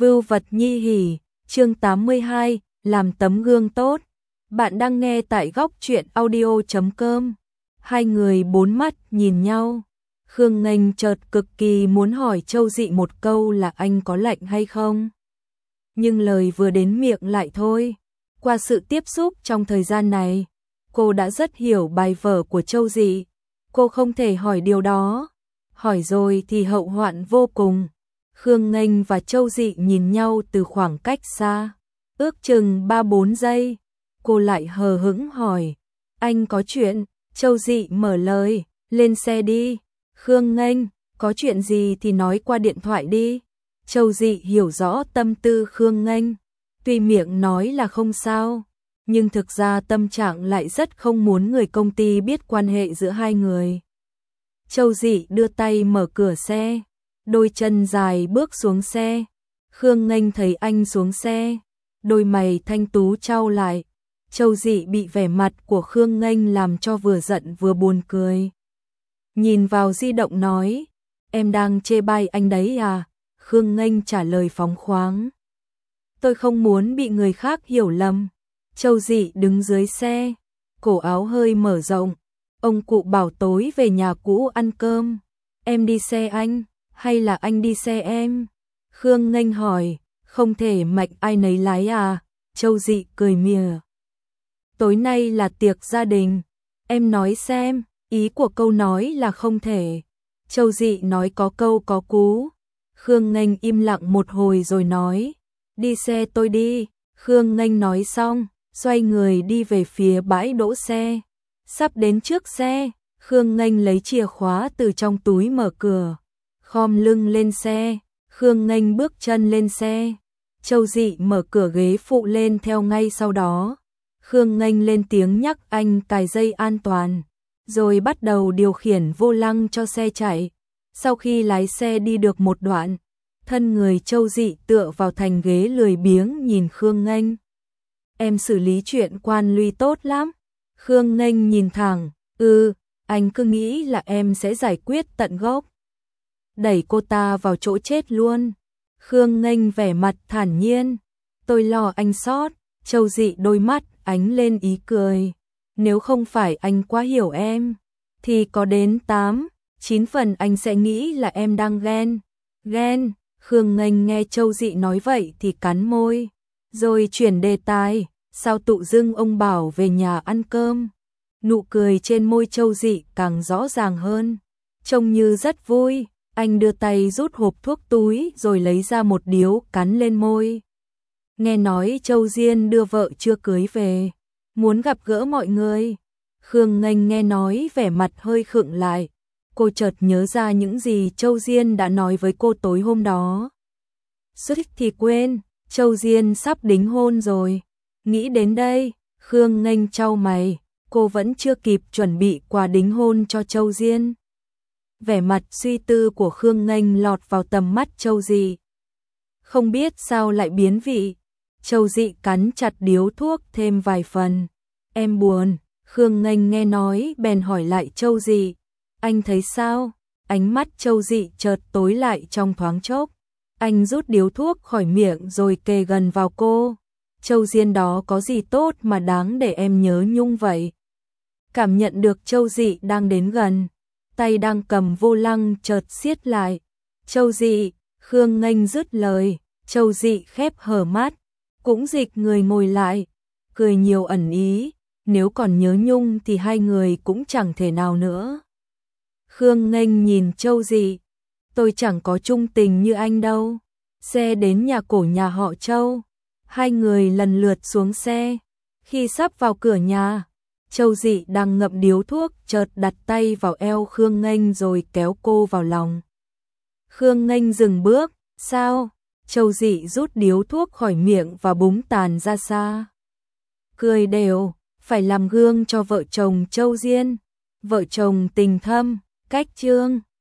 Vưu vật nhi hỉ, chương 82, làm tấm gương tốt. Bạn đang nghe tại góc truyện audio.com. Hai người bốn mắt nhìn nhau. Khương Nghênh chợt cực kỳ muốn hỏi Châu Dị một câu là anh có lạnh hay không. Nhưng lời vừa đến miệng lại thôi. Qua sự tiếp xúc trong thời gian này, cô đã rất hiểu bài vở của Châu Dị. Cô không thể hỏi điều đó. Hỏi rồi thì hậu hoạn vô cùng. Khương Nghênh và Châu Dị nhìn nhau từ khoảng cách xa, ước chừng 3-4 giây. Cô lại hờ hững hỏi, anh có chuyện? Châu Dị mở lời, lên xe đi. Khương Nghênh, có chuyện gì thì nói qua điện thoại đi. Châu Dị hiểu rõ tâm tư Khương Nghênh, tuy miệng nói là không sao, nhưng thực ra tâm trạng lại rất không muốn người công ty biết quan hệ giữa hai người. Châu Dị đưa tay mở cửa xe, đôi chân dài bước xuống xe. Khương Nghênh thấy anh xuống xe, đôi mày thanh tú chau lại. Châu Dị bị vẻ mặt của Khương Nghênh làm cho vừa giận vừa buồn cười. Nhìn vào di động nói, em đang chê bai anh đấy à? Khương Nghênh trả lời phóng khoáng. Tôi không muốn bị người khác hiểu lầm. Châu Dị đứng dưới xe, cổ áo hơi mở rộng. Ông cụ bảo tối về nhà cũ ăn cơm. Em đi xe anh, hay là anh đi xe em? Khương Nghênh hỏi, không thể mạnh ai nấy lái à? Châu Dị cười mỉa. Tối nay là tiệc gia đình. Em nói xem, ý của câu nói là không thể. Châu Dị nói có câu có cú. Khương Nghênh im lặng một hồi rồi nói, đi xe tôi đi. Khương Nghênh nói xong, xoay người đi về phía bãi đỗ xe. Sắp đến trước xe, Khương Nghênh lấy chìa khóa từ trong túi mở cửa, khom lưng lên xe. Khương Nghênh bước chân lên xe. Châu Dị mở cửa ghế phụ lên theo ngay sau đó. Khương Nghênh lên tiếng nhắc anh cài dây an toàn, rồi bắt đầu điều khiển vô lăng cho xe chạy. Sau khi lái xe đi được một đoạn, thân người Châu Dị tựa vào thành ghế lười biếng nhìn Khương Nghênh. Em xử lý chuyện quan luy tốt lắm. Khương Nghênh nhìn thẳng, anh cứ nghĩ là em sẽ giải quyết tận gốc. Đẩy cô ta vào chỗ chết luôn. Khương Nghênh vẻ mặt thản nhiên, tôi lo anh sót. Châu Dị đôi mắt ánh lên ý cười. Nếu không phải anh quá hiểu em, thì có đến 8-9 phần anh sẽ nghĩ là em đang ghen. Ghen? Khương Nghênh nghe Châu Dị nói vậy thì cắn môi, rồi chuyển đề tài. Sao tự dưng ông bảo về nhà ăn cơm? Nụ cười trên môi Châu Dị càng rõ ràng hơn, trông như rất vui. Anh đưa tay rút hộp thuốc túi rồi lấy ra một điếu cắn lên môi. Nghe nói Châu Diên đưa vợ chưa cưới về, muốn gặp gỡ mọi người. Khương Nghênh nghe nói vẻ mặt hơi khựng lại. Cô chợt nhớ ra những gì Châu Diên đã nói với cô tối hôm đó. Suýt thì quên, Châu Diên sắp đính hôn rồi. Nghĩ đến đây, Khương Nghênh chau mày, cô vẫn chưa kịp chuẩn bị quà đính hôn cho Châu Diên. Vẻ mặt suy tư của Khương Nghênh lọt vào tầm mắt Châu Dị. Không biết sao lại biến vị. Châu Dị cắn chặt điếu thuốc thêm vài phần. Em buồn. Khương Nghênh nghe nói bèn hỏi lại Châu Dị, anh thấy sao? Ánh mắt Châu Dị chợt tối lại trong thoáng chốc. Anh rút điếu thuốc khỏi miệng rồi kề gần vào cô. Châu Diên đó có gì tốt mà đáng để em nhớ nhung vậy? Cảm nhận được Châu Dị đang đến gần, tay đang cầm vô lăng chợt siết lại. Châu Dị, Khương Nghênh dứt lời, Châu Dị khép hờ mắt, cũng dịch người ngồi lại, cười nhiều ẩn ý, nếu còn nhớ nhung thì hai người cũng chẳng thể nào nữa. Khương Nghênh nhìn Châu Dị, tôi chẳng có chung tình như anh đâu. Xe đến nhà cổ nhà họ Châu, hai người lần lượt xuống xe. Khi sắp vào cửa nhà, Châu Dị đang ngậm điếu thuốc chợt đặt tay vào eo Khương Nghênh rồi kéo cô vào lòng. Khương Nghênh dừng bước, sao? Châu Dị rút điếu thuốc khỏi miệng và búng tàn ra xa. Cười đều, phải làm gương cho vợ chồng Châu Diên, vợ chồng tình thâm, cách chương.